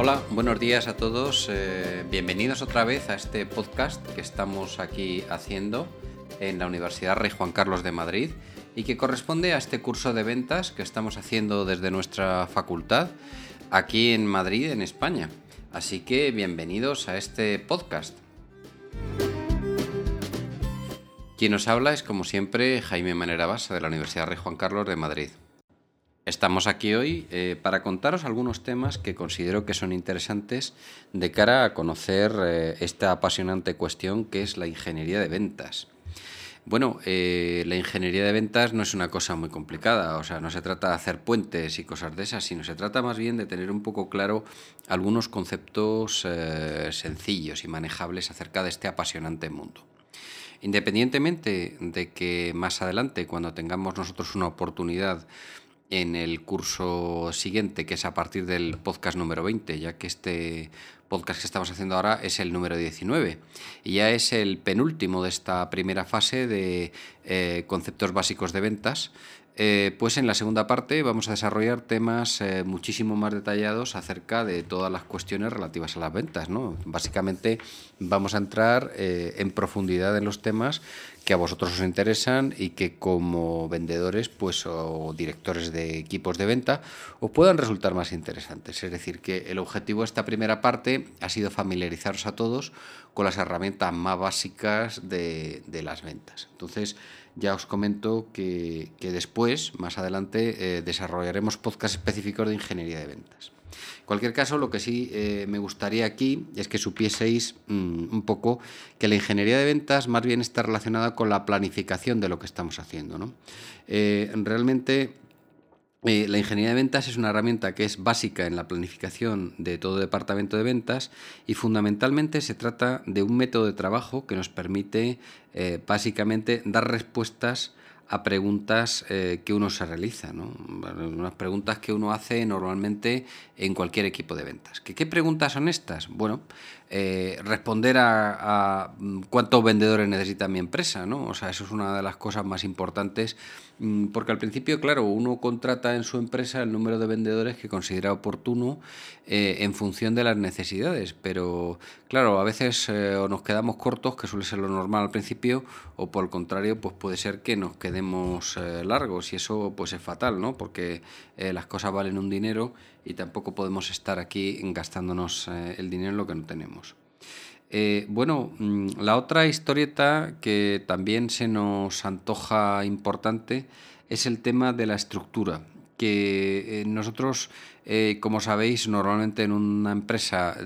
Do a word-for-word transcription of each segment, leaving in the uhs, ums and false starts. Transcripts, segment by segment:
Hola, buenos días a todos. Eh, bienvenidos otra vez a este podcast que estamos aquí haciendo en la Universidad Rey Juan Carlos de Madrid y que corresponde a este curso de ventas que estamos haciendo desde nuestra facultad aquí en Madrid, en España. Así que bienvenidos a este podcast. Quien nos habla es, como siempre, Jaime Manera Basa de la Universidad Rey Juan Carlos de Madrid. Estamos aquí hoy eh, para contaros algunos temas que considero que son interesantes de cara a conocer eh, esta apasionante cuestión que es la ingeniería de ventas. Bueno, eh, la ingeniería de ventas no es una cosa muy complicada, o sea, no se trata de hacer puentes y cosas de esas, sino se trata más bien de tener un poco claro algunos conceptos eh, sencillos y manejables acerca de este apasionante mundo. Independientemente de que más adelante, cuando tengamos nosotros una oportunidad en el curso siguiente, que es a partir del podcast número veinte, ya que este podcast que estamos haciendo ahora es el número diecinueve y ya es el penúltimo de esta primera fase de eh, conceptos básicos de ventas. Eh, pues en la segunda parte vamos a desarrollar temas eh, muchísimo más detallados acerca de todas las cuestiones relativas a las ventas, ¿no? Básicamente vamos a entrar eh, en profundidad en los temas que a vosotros os interesan y que como vendedores pues, o directores de equipos de venta os puedan resultar más interesantes. Es decir, que el objetivo de esta primera parte ha sido familiarizaros a todos con las herramientas más básicas de, de las ventas. Entonces, ya os comento que, que después, más adelante, eh, desarrollaremos podcasts específicos de ingeniería de ventas. En cualquier caso, lo que sí eh, me gustaría aquí es que supieseis mmm, un poco que la ingeniería de ventas más bien está relacionada con la planificación de lo que estamos haciendo, ¿no? Eh, realmente eh, la ingeniería de ventas es una herramienta que es básica en la planificación de todo departamento de ventas y fundamentalmente se trata de un método de trabajo que nos permite eh, básicamente dar respuestas a preguntas eh, que uno se realiza, ¿no? Unas preguntas que uno hace normalmente en cualquier equipo de ventas. ¿Qué, qué preguntas son estas? Bueno, eh, responder a, a cuántos vendedores necesita mi empresa, ¿no? O sea, eso es una de las cosas más importantes, porque al principio, claro, uno contrata en su empresa el número de vendedores que considera oportuno eh, en función de las necesidades, pero claro, a veces eh, o nos quedamos cortos, que suele ser lo normal al principio, o por el contrario, pues puede ser que nos quedemos eh, largos y eso pues es fatal, ¿no? Porque eh, las cosas valen un dinero y tampoco podemos estar aquí gastándonos eh, el dinero en lo que no tenemos. Eh, bueno, la otra historieta que también se nos antoja importante es el tema de la estructura, que eh, nosotros, eh, como sabéis, normalmente en una empresa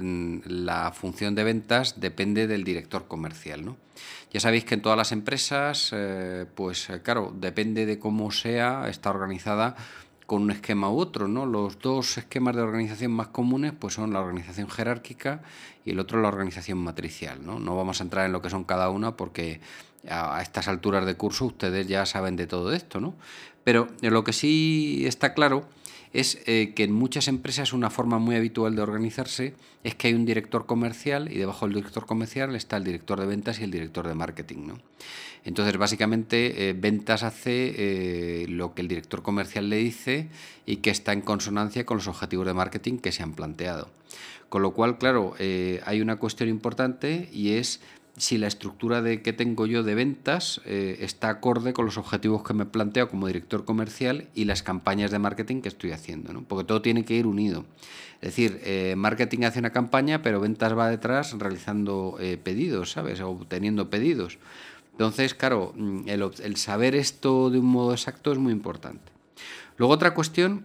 la función de ventas depende del director comercial, ¿no? Ya sabéis que en todas las empresas, eh, pues claro, depende de cómo sea, está organizada con un esquema u otro, ¿no? Los dos esquemas de organización más comunes pues son la organización jerárquica y el otro la organización matricial, ¿no? No vamos a entrar en lo que son cada una porque a estas alturas de curso ustedes ya saben de todo esto, ¿no? Pero lo que sí está claro es eh, que en muchas empresas una forma muy habitual de organizarse es que hay un director comercial y debajo del director comercial está el director de ventas y el director de marketing, ¿no? Entonces, básicamente, eh, ventas hace eh, lo que el director comercial le dice y que está en consonancia con los objetivos de marketing que se han planteado. Con lo cual, claro, eh, hay una cuestión importante y es si la estructura de, que tengo yo de ventas eh, está acorde con los objetivos que me planteo como director comercial y las campañas de marketing que estoy haciendo, ¿no? Porque todo tiene que ir unido. Es decir, eh, marketing hace una campaña, pero ventas va detrás realizando eh, pedidos, ¿sabes? O obteniendo pedidos. Entonces, claro, el, el saber esto de un modo exacto es muy importante. Luego, otra cuestión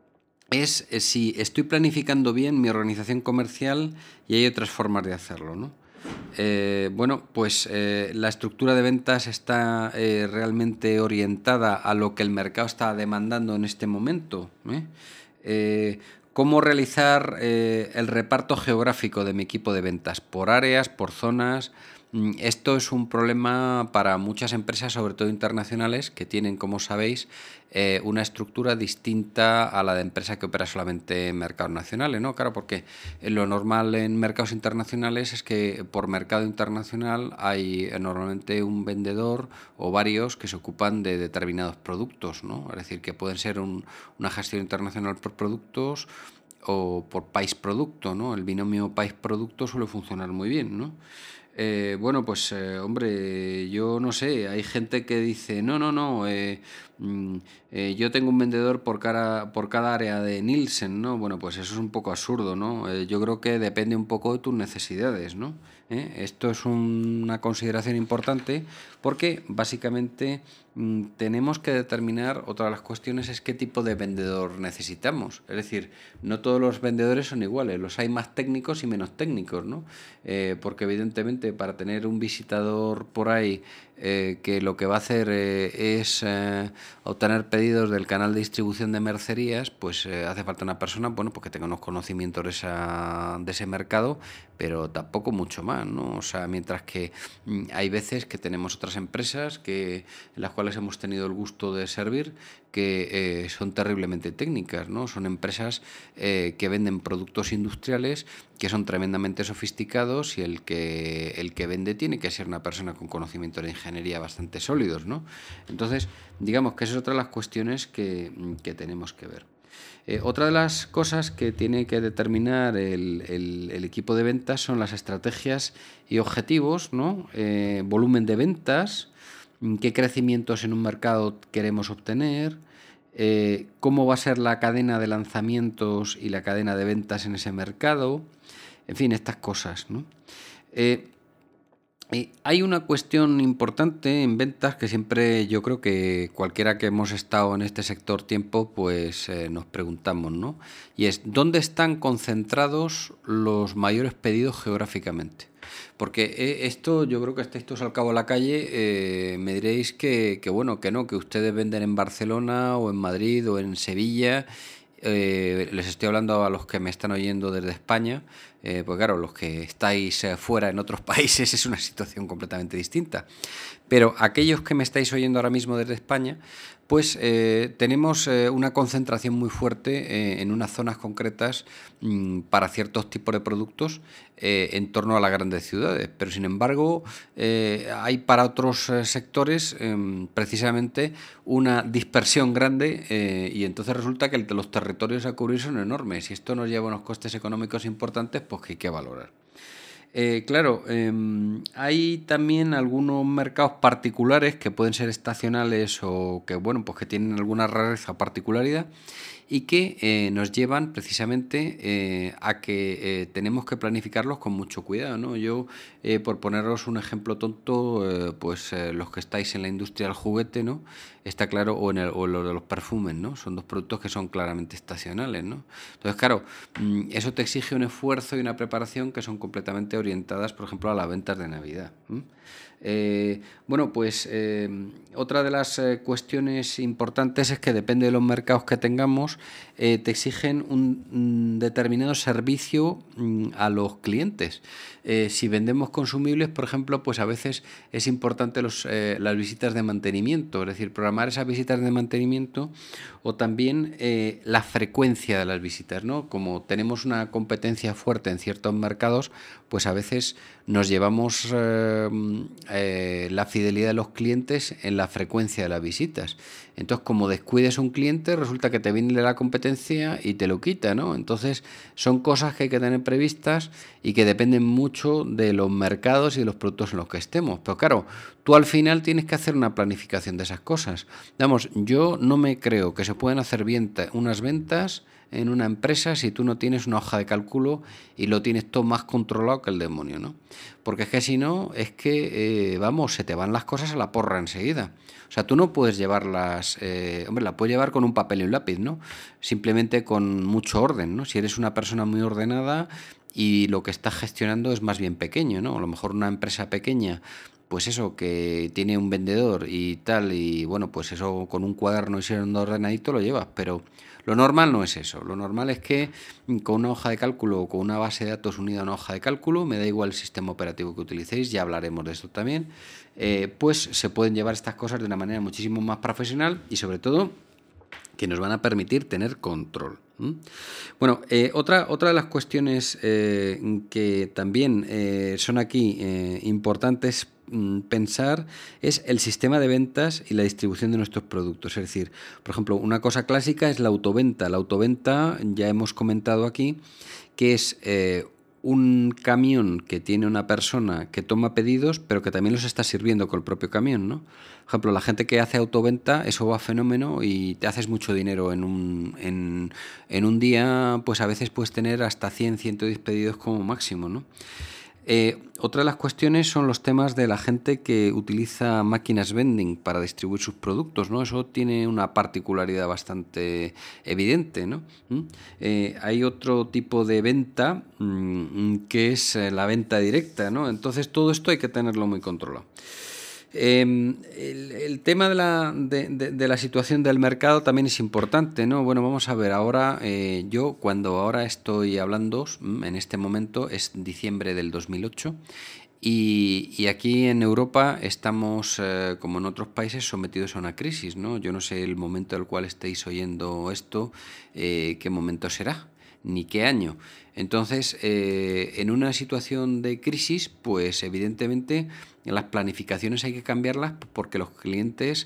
es si estoy planificando bien mi organización comercial y hay otras formas de hacerlo, ¿no? Eh, bueno, pues eh, la estructura de ventas está eh, realmente orientada a lo que el mercado está demandando en este momento, ¿eh? Eh, ¿Cómo realizar eh, el reparto geográfico de mi equipo de ventas? Por áreas, por zonas. Esto es un problema para muchas empresas, sobre todo internacionales, que tienen, como sabéis, eh, una estructura distinta a la de empresa que opera solamente en mercados nacionales, ¿no? Claro, porque lo normal en mercados internacionales es que por mercado internacional hay normalmente un vendedor o varios que se ocupan de determinados productos, ¿no? Es decir, que pueden ser un, una gestión internacional por productos o por país-producto, ¿no? El binomio país-producto suele funcionar muy bien, ¿no? Eh, bueno, pues eh, hombre, yo no sé, hay gente que dice, no, no, no, eh, mm, eh, yo tengo un vendedor por cada, por cada área de Nielsen, ¿no? Bueno, pues eso es un poco absurdo, ¿no? Eh, yo creo que depende un poco de tus necesidades, ¿no? ¿Eh? Esto es un- una consideración importante porque básicamente mm, tenemos que determinar, otra de las cuestiones es qué tipo de vendedor necesitamos. Es decir, no todos los vendedores son iguales, los hay más técnicos y menos técnicos, ¿no? Eh, porque evidentemente para tener un visitador por ahí eh, que lo que va a hacer eh, es eh, obtener pedidos del canal de distribución de mercerías, pues eh, hace falta una persona, bueno, pues que tenga unos conocimientos de, esa, de ese mercado, pero tampoco mucho más, ¿no? O sea, mientras que mm, hay veces que tenemos otras empresas que, en las cuales hemos tenido el gusto de servir, que eh, son terriblemente técnicas, ¿no? Son empresas eh, que venden productos industriales que son tremendamente sofisticados y el que, el que vende tiene que ser una persona con conocimientos de ingeniería bastante sólidos, ¿no? Entonces, digamos que esa es otra de las cuestiones que, que tenemos que ver. Eh, otra de las cosas que tiene que determinar el, el- el equipo de ventas son las estrategias y objetivos, ¿no? Eh, volumen de ventas, mm, qué crecimientos en un mercado queremos obtener, eh, cómo va a ser la cadena de lanzamientos y la cadena de ventas en ese mercado, en fin, estas cosas, ¿no? Eh, eh, hay una cuestión importante en ventas que siempre yo creo que cualquiera que hemos estado en este sector tiempo, pues eh, nos preguntamos, ¿no? Y es, ¿dónde están concentrados los mayores pedidos geográficamente? Porque eh, esto, yo creo que estáis todos al cabo de la calle, eh, me diréis que, que bueno, que no, que ustedes venden en Barcelona o en Madrid o en Sevilla. Eh, les estoy hablando a los que me están oyendo desde España, eh, pues claro, los que estáis eh, fuera en otros países es una situación completamente distinta. Pero aquellos que me estáis oyendo ahora mismo desde España, pues eh, tenemos eh, una concentración muy fuerte eh, en unas zonas concretas mmm, para ciertos tipos de productos eh, en torno a las grandes ciudades. Pero sin embargo, eh, hay para otros eh, sectores eh, precisamente una dispersión grande eh, y entonces resulta que el, los territorios a cubrir son enormes y esto nos lleva a unos costes económicos importantes pues que hay que valorar. Eh, claro, eh, hay también algunos mercados particulares que pueden ser estacionales o que, bueno, pues que tienen alguna rareza o particularidad y que eh, nos llevan precisamente eh, a que eh, tenemos que planificarlos con mucho cuidado, ¿no? Yo, eh, por poneros un ejemplo tonto, eh, pues eh, los que estáis en la industria del juguete, ¿no? Está claro, o en, el, o en lo de los perfumes, ¿no? Son dos productos que son claramente estacionales, ¿no? Entonces, claro, mm, eso te exige un esfuerzo y una preparación que son completamente orientadas, por ejemplo, a las ventas de Navidad. ¿m? Eh, bueno, pues eh, otra de las eh, cuestiones importantes es que depende de los mercados que tengamos, eh, te exigen un, un determinado servicio mm, a los clientes. Eh, si vendemos consumibles, por ejemplo, pues a veces es importante los, eh, las visitas de mantenimiento, es decir, programar esas visitas de mantenimiento o también eh, la frecuencia de las visitas, ¿no? Como tenemos una competencia fuerte en ciertos mercados, pues a veces nos llevamos eh, eh, la fidelidad de los clientes en la frecuencia de las visitas. Entonces, como descuides un cliente, resulta que te viene de la competencia y te lo quita, ¿no? Entonces, son cosas que hay que tener previstas y que dependen mucho de los mercados y de los productos en los que estemos. Pero claro, tú al final tienes que hacer una planificación de esas cosas. Vamos, yo no me creo que se puedan hacer bien unas ventas en una empresa si tú no tienes una hoja de cálculo y lo tienes todo más controlado que el demonio, ¿no? Porque es que si no, es que, eh, vamos, se te van las cosas a la porra enseguida. O sea, tú no puedes llevarlas, eh, hombre, la puedes llevar con un papel y un lápiz, ¿no? Simplemente con mucho orden, ¿no? Si eres una persona muy ordenada y lo que estás gestionando es más bien pequeño, ¿no? A lo mejor una empresa pequeña, pues eso, que tiene un vendedor y tal, y bueno, pues eso con un cuaderno y siendo ordenadito lo llevas, pero lo normal no es eso. Lo normal es que con una hoja de cálculo o con una base de datos unida a una hoja de cálculo, me da igual el sistema operativo que utilicéis, ya hablaremos de esto también, eh, pues se pueden llevar estas cosas de una manera muchísimo más profesional y sobre todo que nos van a permitir tener control. ¿Mm? Bueno, eh, otra, otra de las cuestiones eh, que también eh, son aquí eh, importantes mm, pensar es el sistema de ventas y la distribución de nuestros productos. Es decir, por ejemplo, una cosa clásica es la autoventa. La autoventa, ya hemos comentado aquí, que es eh, un camión que tiene una persona que toma pedidos, pero que también los está sirviendo con el propio camión, ¿no? Por ejemplo, la gente que hace autoventa, eso va fenómeno y te haces mucho dinero en un, en, en un día, pues a veces puedes tener hasta cien, ciento diez pedidos como máximo, ¿no? Eh, otra de las cuestiones son los temas de la gente que utiliza máquinas vending para distribuir sus productos, ¿no? Eso tiene una particularidad bastante evidente, ¿no? ¿Mm? Eh, hay otro tipo de venta mmm, que es eh, la venta directa, ¿no? Entonces todo esto hay que tenerlo muy controlado. Eh, el, el tema de la, de, de, de la situación del mercado también es importante, ¿no? Bueno, vamos a ver, ahora eh, yo cuando ahora estoy hablando, en este momento es diciembre del dos mil ocho y, y aquí en Europa estamos, eh, como en otros países, sometidos a una crisis, ¿no? Yo no sé el momento al cual estéis oyendo esto, eh, qué momento será, ni qué año. Entonces, eh, en una situación de crisis, pues evidentemente las planificaciones hay que cambiarlas porque los clientes,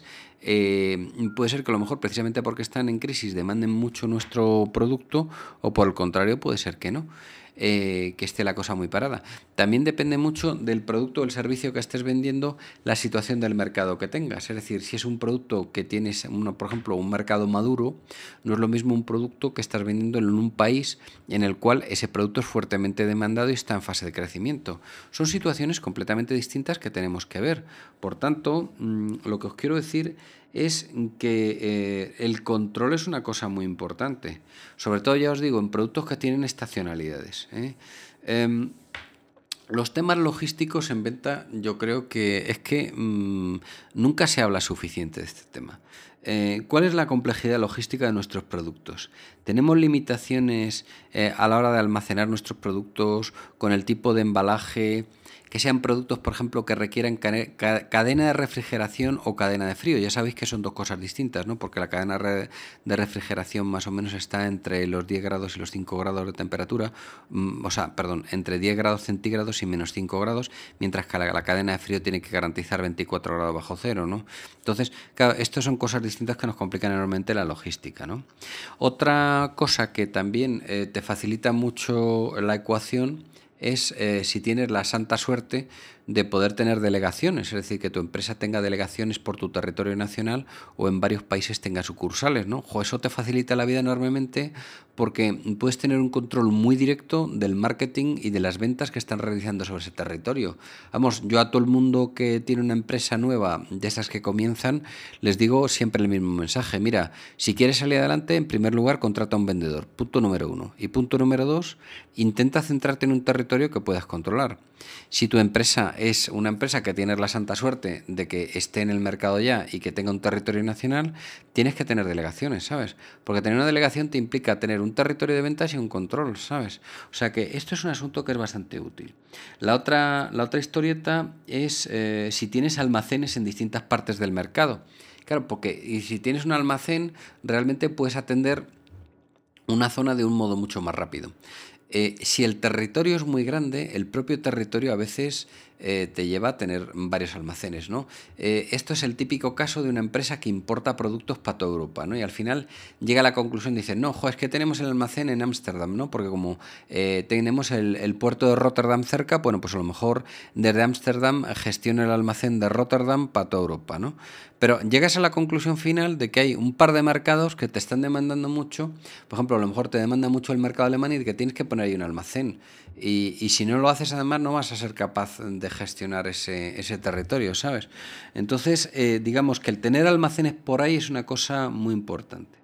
eh, puede ser que a lo mejor precisamente porque están en crisis demanden mucho nuestro producto o por el contrario puede ser que no. Eh, que esté la cosa muy parada. También depende mucho del producto o el servicio que estés vendiendo, la situación del mercado que tengas. Es decir, si es un producto que tienes, uno, por ejemplo, un mercado maduro, no es lo mismo un producto que estás vendiendo en un país en el cual ese producto es fuertemente demandado y está en fase de crecimiento. Son situaciones completamente distintas que tenemos que ver. Por tanto, mmm, lo que os quiero decir es que eh, el control es una cosa muy importante. Sobre todo, ya os digo, en productos que tienen estacionalidades. ¿eh? Eh, los temas logísticos en venta, yo creo que es que mmm, nunca se habla suficiente de este tema. Eh, ¿Cuál es la complejidad logística de nuestros productos? ¿Tenemos limitaciones eh, a la hora de almacenar nuestros productos con el tipo de embalaje? Que sean productos, por ejemplo, que requieran cadena de refrigeración o cadena de frío. Ya sabéis que son dos cosas distintas, ¿no? Porque la cadena de refrigeración más o menos está entre los diez grados y los cinco grados de temperatura, o sea, perdón, entre diez grados centígrados y menos cinco grados, mientras que la, la cadena de frío tiene que garantizar veinticuatro grados bajo cero, ¿no? Entonces, claro, estas son cosas distintas que nos complican enormemente la logística, ¿no? Otra cosa que también eh, te facilita mucho la ecuación es eh, si tienes la santa suerte de poder tener delegaciones, es decir, que tu empresa tenga delegaciones por tu territorio nacional o en varios países tenga sucursales, ¿no? Jo, eso te facilita la vida enormemente porque puedes tener un control muy directo del marketing y de las ventas que están realizando sobre ese territorio. Vamos, yo a todo el mundo que tiene una empresa nueva, de esas que comienzan, les digo siempre el mismo mensaje. Mira, si quieres salir adelante, en primer lugar, contrata a un vendedor. Punto número uno. Y punto número dos, intenta centrarte en un territorio que puedas controlar. Si tu empresa es una empresa que tienes la santa suerte de que esté en el mercado ya y que tenga un territorio nacional, tienes que tener delegaciones, ¿sabes? Porque tener una delegación te implica tener un territorio de ventas y un control, ¿sabes? O sea que esto es un asunto que es bastante útil. La otra, la otra historieta es eh, si tienes almacenes en distintas partes del mercado. Claro, porque y si tienes un almacén, realmente puedes atender una zona de un modo mucho más rápido. Eh, si el territorio es muy grande, el propio territorio a veces eh, te lleva a tener varios almacenes, ¿no? Eh, esto es el típico caso de una empresa que importa productos para toda Europa, ¿no? Y al final llega a la conclusión y dice, no, jo, es que tenemos el almacén en Ámsterdam, ¿no? Porque como eh, tenemos el, el puerto de Rotterdam cerca, bueno, pues a lo mejor desde Ámsterdam gestiono el almacén de Rotterdam para toda Europa, ¿no? Pero llegas a la conclusión final de que hay un par de mercados que te están demandando mucho. Por ejemplo, a lo mejor te demanda mucho el mercado alemán y que tienes que poner ahí un almacén. Y, y si no lo haces, además, no vas a ser capaz de gestionar ese, ese territorio, ¿sabes? Entonces, eh, digamos que el tener almacenes por ahí es una cosa muy importante.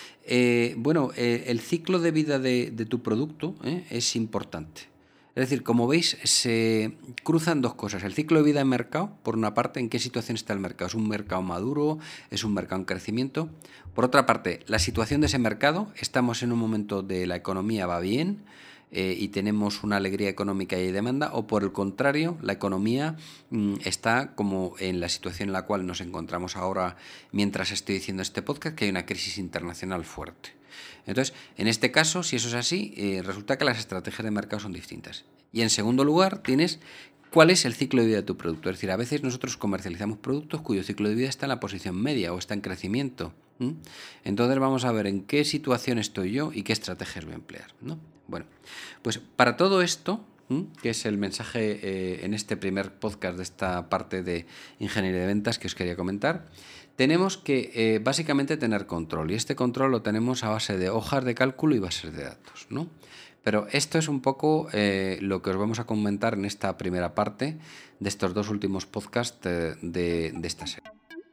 Eh, bueno, eh, el ciclo de vida de, de tu producto eh, es importante. Es decir, como veis, se cruzan dos cosas. El ciclo de vida de mercado, por una parte, en qué situación está el mercado. ¿Es un mercado maduro? ¿Es un mercado en crecimiento? Por otra parte, la situación de ese mercado. Estamos en un momento de la economía va bien eh, y tenemos una alegría económica y demanda. O por el contrario, la economía mmm, está como en la situación en la cual nos encontramos ahora mientras estoy diciendo este podcast, que hay una crisis internacional fuerte. Entonces, en este caso, si eso es así, eh, resulta que las estrategias de mercado son distintas. Y en segundo lugar, tienes ¿Cuál es el ciclo de vida de tu producto? Es decir, a veces nosotros comercializamos productos cuyo ciclo de vida está en la posición media o está en crecimiento. ¿Mm? Entonces vamos a ver en qué situación estoy yo y qué estrategias voy a emplear, ¿no? Bueno, pues para todo esto, ¿Mm? que es el mensaje eh, en este primer podcast de esta parte de ingeniería de ventas que os quería comentar, tenemos que eh, básicamente tener control, y este control lo tenemos a base de hojas de cálculo y bases de datos, ¿no? Pero esto es un poco eh, lo que os vamos a comentar en esta primera parte de estos dos últimos podcasts de, de, de esta serie.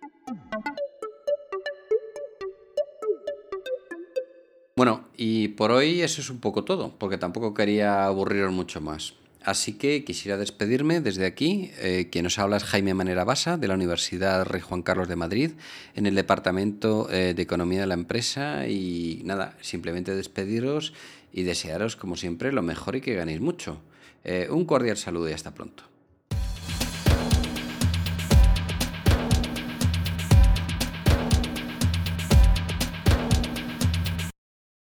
Bueno, y por hoy eso es un poco todo, porque tampoco quería aburriros mucho más. Así que quisiera despedirme desde aquí. Eh, quien os habla es Jaime Manera Basa, de la Universidad Rey Juan Carlos de Madrid, en el Departamento eh, de Economía de la empresa. Y nada, simplemente despediros y desearos, como siempre, lo mejor y que ganéis mucho. Eh, un cordial saludo y hasta pronto.